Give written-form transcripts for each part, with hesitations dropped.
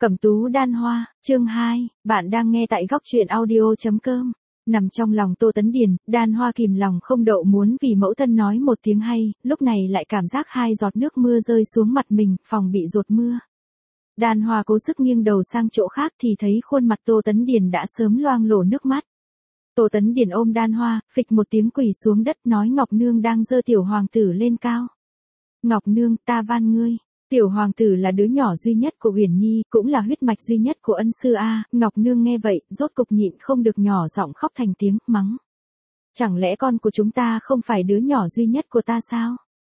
Cẩm tú đan hoa, chương 2, bạn đang nghe tại góc truyện audio.com. Nằm trong lòng Tô Tấn Điền, đan hoa kìm lòng không đậu muốn vì mẫu thân nói một tiếng hay, lúc này lại cảm giác hai giọt nước mưa rơi xuống mặt mình, phòng bị dột mưa. Đan hoa cố sức nghiêng đầu sang chỗ khác thì thấy khuôn mặt Tô Tấn Điền đã sớm loang lổ nước mắt. Tô Tấn Điền ôm đan hoa, phịch một tiếng quỳ xuống đất nói Ngọc Nương đang giơ tiểu hoàng tử lên cao. Ngọc Nương, ta van ngươi. Tiểu hoàng tử là đứa nhỏ duy nhất của Uyển Nhi, cũng là huyết mạch duy nhất của ân sư A. Ngọc Nương nghe vậy, rốt cục nhịn không được nhỏ giọng khóc thành tiếng, mắng. Chẳng lẽ con của chúng ta không phải đứa nhỏ duy nhất của ta sao?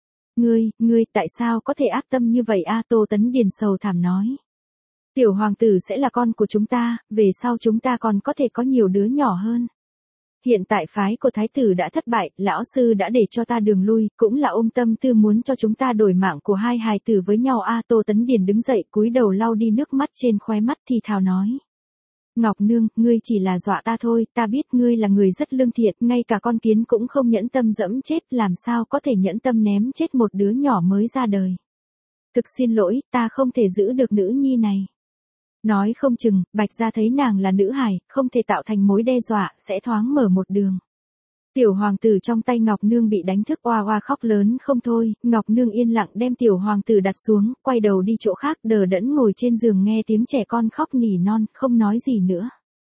Ngươi, tại sao có thể ác tâm như vậy A? Tô Tấn Điền sầu thảm nói. Tiểu hoàng tử sẽ là con của chúng ta, về sau chúng ta còn có thể có nhiều đứa nhỏ hơn. Hiện tại phái của thái tử đã thất bại, lão sư đã để cho ta đường lui, cũng là ôm tâm tư muốn cho chúng ta đổi mạng của hai hài tử với nhau a. Tô Tấn Điền đứng dậy cúi đầu lau đi nước mắt trên khóe mắt thì thào nói. Ngọc Nương, ngươi chỉ là dọa ta thôi, ta biết ngươi là người rất lương thiện, ngay cả con kiến cũng không nhẫn tâm dẫm chết, làm sao có thể nhẫn tâm ném chết một đứa nhỏ mới ra đời. Thực xin lỗi, ta không thể giữ được nữ nhi này. Nói không chừng, Bạch Gia thấy nàng là nữ hài, không thể tạo thành mối đe dọa, sẽ thoáng mở một đường. Tiểu hoàng tử trong tay Ngọc Nương bị đánh thức oa oa khóc lớn không thôi, Ngọc Nương yên lặng đem tiểu hoàng tử đặt xuống, quay đầu đi chỗ khác đờ đẫn ngồi trên giường nghe tiếng trẻ con khóc nỉ non, không nói gì nữa.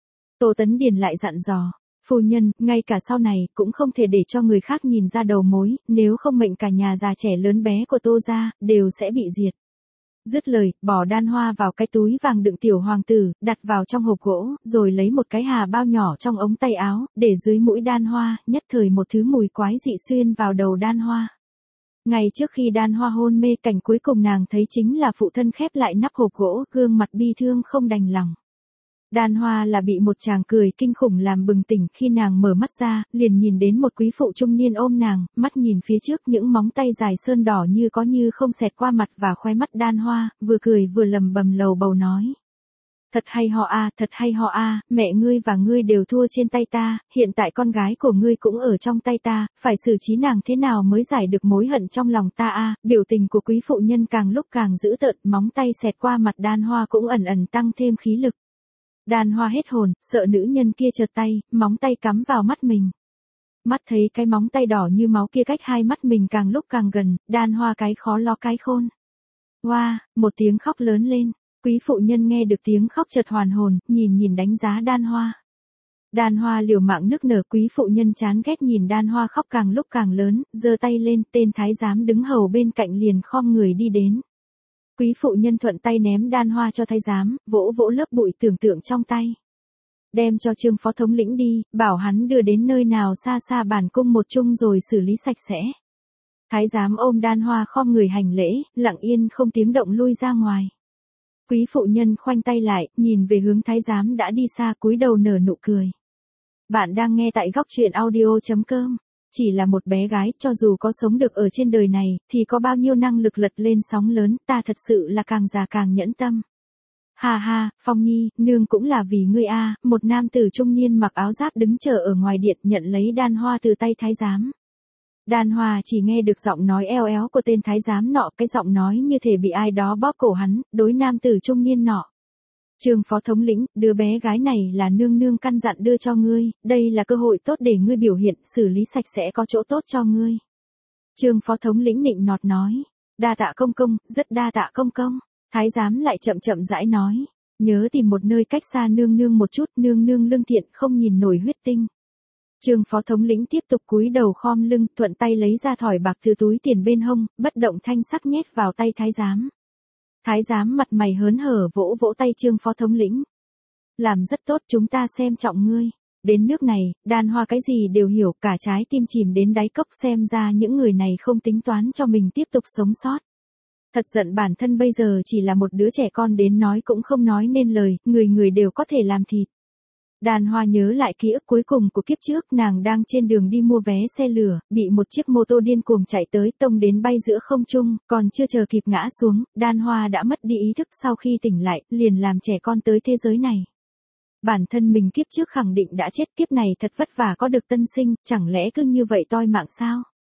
Tô Tấn Điền lại dặn dò, phu nhân, ngay cả sau này, cũng không thể để cho người khác nhìn ra đầu mối, nếu không mệnh cả nhà già trẻ lớn bé của Tô gia, đều sẽ bị diệt. Dứt lời, bỏ đan hoa vào cái túi vàng đựng tiểu hoàng tử, đặt vào trong hộp gỗ, rồi lấy một cái hà bao nhỏ trong ống tay áo, để dưới mũi đan hoa, nhất thời một thứ mùi quái dị xuyên vào đầu đan hoa. Ngay trước khi đan hoa hôn mê, cảnh cuối cùng nàng thấy chính là phụ thân khép lại nắp hộp gỗ, gương mặt bi thương không đành lòng. Đan hoa là bị một tràng cười kinh khủng làm bừng tỉnh, khi nàng mở mắt ra, liền nhìn đến một quý phụ trung niên ôm nàng, mắt nhìn phía trước những móng tay dài sơn đỏ như có như không xẹt qua mặt và khóe mắt đan hoa, vừa cười vừa lầm bầm lầu bầu nói. Thật hay ho a, thật hay ho a, mẹ ngươi và ngươi đều thua trên tay ta, hiện tại con gái của ngươi cũng ở trong tay ta, phải xử trí nàng thế nào mới giải được mối hận trong lòng ta a. Biểu tình của quý phụ nhân càng lúc càng dữ tợn, móng tay xẹt qua mặt đan hoa cũng ẩn ẩn tăng thêm khí lực. Đan hoa hết hồn, sợ nữ nhân kia trượt tay, móng tay cắm vào mắt mình. Mắt thấy cái móng tay đỏ như máu kia cách hai mắt mình càng lúc càng gần, đan hoa cái khó lo cái khôn. Hoa, một tiếng khóc lớn lên, quý phụ nhân nghe được tiếng khóc chợt hoàn hồn, nhìn đánh giá đan hoa. Đan hoa liều mạng nức nở, quý phụ nhân chán ghét nhìn đan hoa khóc càng lúc càng lớn, giơ tay lên, tên thái giám đứng hầu bên cạnh liền khom người đi đến. Quý phụ nhân thuận tay ném đan hoa cho thái giám, vỗ vỗ lớp bụi tưởng tượng trong tay. Đem cho Trương phó thống lĩnh đi, bảo hắn đưa đến nơi nào xa xa bản cung một chung rồi xử lý sạch sẽ. Thái giám ôm đan hoa khom người hành lễ, lặng yên không tiếng động lui ra ngoài. Quý phụ nhân khoanh tay lại, nhìn về hướng thái giám đã đi xa, cúi đầu nở nụ cười. Bạn đang nghe tại góc truyện audio.com. Chỉ là một bé gái, cho dù có sống được ở trên đời này, thì có bao nhiêu năng lực lật lên sóng lớn, ta thật sự là càng già càng nhẫn tâm. Ha ha, Phong Nhi, nương cũng là vì ngươi a. Một nam tử trung niên mặc áo giáp đứng chờ ở ngoài điện nhận lấy đan hoa từ tay thái giám. Đan hoa chỉ nghe được giọng nói eo éo của tên thái giám nọ, cái giọng nói như thể bị ai đó bóp cổ hắn, đối nam tử trung niên nọ. Trương phó thống lĩnh, đứa bé gái này là nương nương căn dặn đưa cho ngươi, đây là cơ hội tốt để ngươi biểu hiện, xử lý sạch sẽ có chỗ tốt cho ngươi. Trương phó thống lĩnh nịnh nọt nói, đa tạ công công, rất đa tạ công công. Thái giám lại chậm rãi nói, nhớ tìm một nơi cách xa nương nương một chút, nương nương lương thiện không nhìn nổi huyết tinh. Trương phó thống lĩnh tiếp tục cúi đầu khom lưng, thuận tay lấy ra thỏi bạc từ túi tiền bên hông, bất động thanh sắc nhét vào tay thái giám. Thái giám mặt mày hớn hở vỗ vỗ tay Trương phó thống lĩnh. Làm rất tốt, chúng ta xem trọng ngươi. Đến nước này, đan hoa cái gì đều hiểu, cả trái tim chìm đến đáy cốc, xem ra những người này không tính toán cho mình tiếp tục sống sót. Thật giận bản thân bây giờ chỉ là một đứa trẻ con đến nói cũng không nói nên lời, người đều có thể làm thịt. Đan hoa nhớ lại ký ức cuối cùng của kiếp trước, nàng đang trên đường đi mua vé xe lửa, bị một chiếc mô tô điên cuồng chạy tới tông đến bay giữa không trung, còn chưa chờ kịp ngã xuống, đan hoa đã mất đi ý thức, sau khi tỉnh lại, liền làm trẻ con tới thế giới này. Bản thân mình kiếp trước khẳng định đã chết, kiếp này thật vất vả có được tân sinh, chẳng lẽ cứ như vậy toi mạng sao?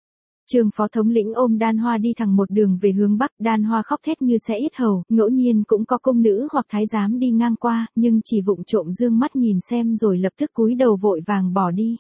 Trương phó thống lĩnh ôm Đan Hoa đi thẳng một đường về hướng bắc, Đan Hoa khóc thét như sẽ yết hầu, ngẫu nhiên cũng có công nữ hoặc thái giám đi ngang qua, nhưng chỉ vụng trộm dương mắt nhìn xem rồi lập tức cúi đầu vội vàng bỏ đi.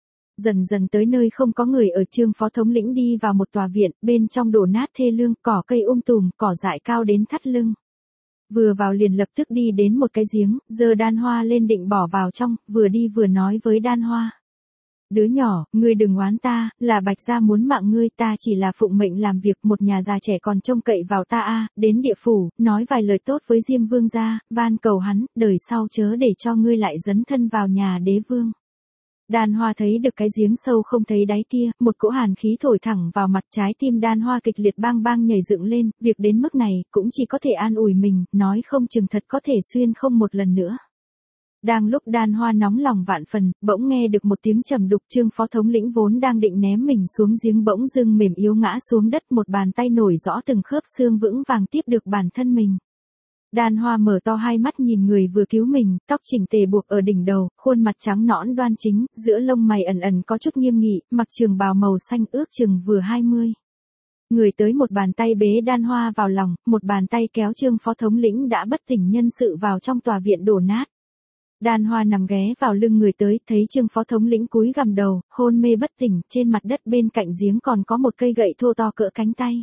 Dần dần tới nơi không có người ở, Trương phó thống lĩnh đi vào một tòa viện, bên trong đổ nát thê lương, cỏ cây tùm, cỏ dại cao đến thắt lưng. Vừa vào liền lập tức đi đến một cái giếng, giơ Đan Hoa lên định bỏ vào trong, vừa đi vừa nói với Đan Hoa. Đứa nhỏ, ngươi đừng oán ta, là Bạch gia muốn mạng ngươi, ta chỉ là phụng mệnh làm việc, một nhà già trẻ còn trông cậy vào ta đến địa phủ, nói vài lời tốt với Diêm Vương gia, van cầu hắn, đời sau chớ để cho ngươi lại dấn thân vào nhà đế vương. Đan Hoa thấy được cái giếng sâu không thấy đáy kia, một cỗ hàn khí thổi thẳng vào mặt, trái tim Đan Hoa kịch liệt bang bang nhảy dựng lên, việc đến mức này, cũng chỉ có thể an ủi mình, nói không chừng thật có thể xuyên không một lần nữa. Đang lúc Đan Hoa nóng lòng vạn phần, bỗng nghe được một tiếng trầm đục, Trương phó thống lĩnh vốn đang định ném mình xuống giếng bỗng dưng mềm yếu ngã xuống đất, một bàn tay nổi rõ từng khớp xương vững vàng tiếp được bản thân mình. Đan Hoa mở to hai mắt nhìn người vừa cứu mình, tóc chỉnh tề buộc ở đỉnh đầu, khuôn mặt trắng nõn đoan chính, giữa lông mày ẩn ẩn có chút nghiêm nghị, mặc trường bào màu xanh ước chừng vừa 20. Người tới một bàn tay bế Đan Hoa vào lòng, một bàn tay kéo Trương phó thống lĩnh đã bất tỉnh nhân sự vào trong tòa viện đổ nát. Đan Hoa nằm ghé vào lưng người tới, thấy Trương phó thống lĩnh cúi gằm đầu, hôn mê bất tỉnh, trên mặt đất bên cạnh giếng còn có một cây gậy thô to cỡ cánh tay.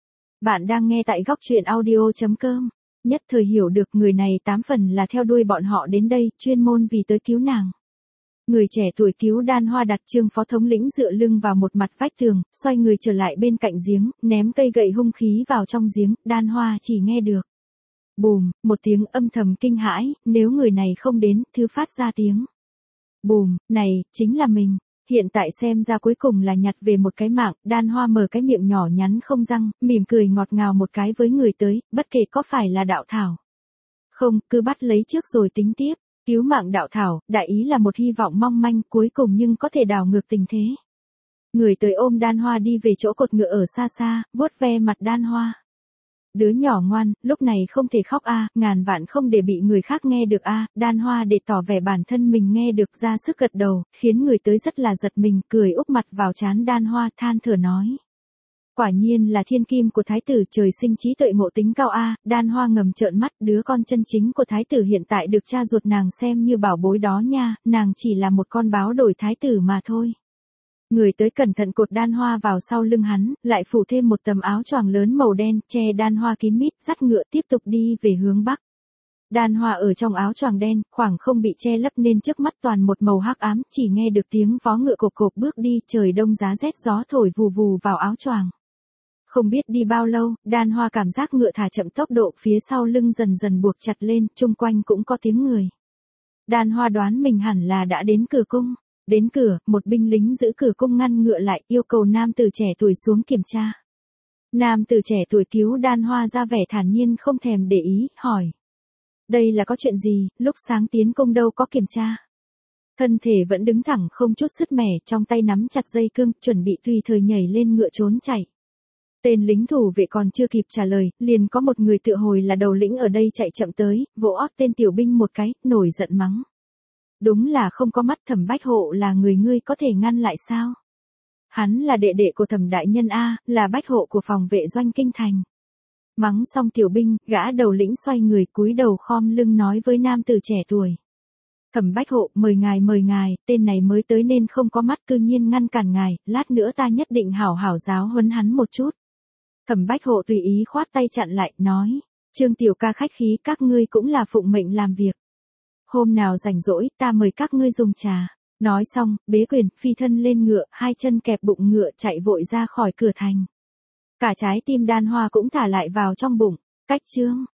Bạn đang nghe tại góc truyện audio.com. Nhất thời hiểu được người này 8 phần là theo đuôi bọn họ đến đây, chuyên môn vì tới cứu nàng. Người trẻ tuổi cứu Đan Hoa đặt Trương phó thống lĩnh dựa lưng vào một mặt vách tường, xoay người trở lại bên cạnh giếng, ném cây gậy hung khí vào trong giếng, Đan Hoa chỉ nghe được. Bùm, một tiếng âm thầm kinh hãi, nếu người này không đến, thứ phát ra tiếng. Bùm, này, chính là mình. Hiện tại xem ra cuối cùng là nhặt về một cái mạng, Đan Hoa mở cái miệng nhỏ nhắn không răng, mỉm cười ngọt ngào một cái với người tới, bất kể có phải là đạo thảo. Không, cứ bắt lấy trước rồi tính tiếp, cứu mạng đạo thảo, đại ý là một hy vọng mong manh cuối cùng nhưng có thể đảo ngược tình thế. Người tới ôm Đan Hoa đi về chỗ cột ngựa ở xa xa, vuốt ve mặt Đan Hoa. Đứa nhỏ ngoan, lúc này không thể khóc ngàn vạn không để bị người khác nghe được Đan Hoa để tỏ vẻ bản thân mình nghe được ra sức gật đầu, khiến người tới rất là giật mình, cười úp mặt vào trán Đan Hoa, than thở nói. Quả nhiên là thiên kim của thái tử, trời sinh trí tuệ ngộ tính cao Đan Hoa ngầm trợn mắt, đứa con chân chính của thái tử hiện tại được cha ruột nàng xem như bảo bối đó nha, nàng chỉ là một con báo đổi thái tử mà thôi. Người tới cẩn thận cột Đan Hoa vào sau lưng hắn, lại phủ thêm một tấm áo choàng lớn màu đen, che Đan Hoa kín mít, dắt ngựa tiếp tục đi về hướng bắc. Đan Hoa ở trong áo choàng đen, khoảng không bị che lấp nên trước mắt toàn một màu hắc ám, chỉ nghe được tiếng vó ngựa cộp cộp bước đi, trời đông giá rét gió thổi vù vù vào áo choàng. Không biết đi bao lâu, Đan Hoa cảm giác ngựa thả chậm tốc độ, phía sau lưng dần dần buộc chặt lên, chung quanh cũng có tiếng người. Đan Hoa đoán mình hẳn là đã đến cửa cung. Đến cửa, một binh lính giữ cửa cung ngăn ngựa lại, yêu cầu nam tử trẻ tuổi xuống kiểm tra. Nam tử trẻ tuổi cứu Đan Hoa ra vẻ thản nhiên không thèm để ý, hỏi. Đây là có chuyện gì, lúc sáng tiến cung đâu có kiểm tra. Thân thể vẫn đứng thẳng không chút sứt mẻ, trong tay nắm chặt dây cương, chuẩn bị tùy thời nhảy lên ngựa trốn chạy. Tên lính thủ vệ còn chưa kịp trả lời, liền có một người tự hồi là đầu lĩnh ở đây chạy chậm tới, vỗ ót tên tiểu binh một cái, nổi giận mắng. Đúng là không có mắt, Thẩm Bách Hộ là người ngươi có thể ngăn lại sao? Hắn là đệ đệ của Thẩm đại nhân là Bách Hộ của phòng vệ doanh kinh thành. Mắng xong tiểu binh, gã đầu lĩnh xoay người cúi đầu khom lưng nói với nam tử trẻ tuổi. Thẩm Bách Hộ, mời ngài, tên này mới tới nên không có mắt, cư nhiên ngăn cản ngài, lát nữa ta nhất định hảo hảo giáo huấn hắn một chút. Thẩm Bách Hộ tùy ý khoát tay chặn lại, nói, Trương tiểu ca khách khí, các ngươi cũng là phụng mệnh làm việc. Hôm nào rảnh rỗi, ta mời các ngươi dùng trà. Nói xong, bế quyền, phi thân lên ngựa, hai chân kẹp bụng ngựa chạy vội ra khỏi cửa thành. Cả trái tim Đan Hoa cũng thả lại vào trong bụng. Cách chương.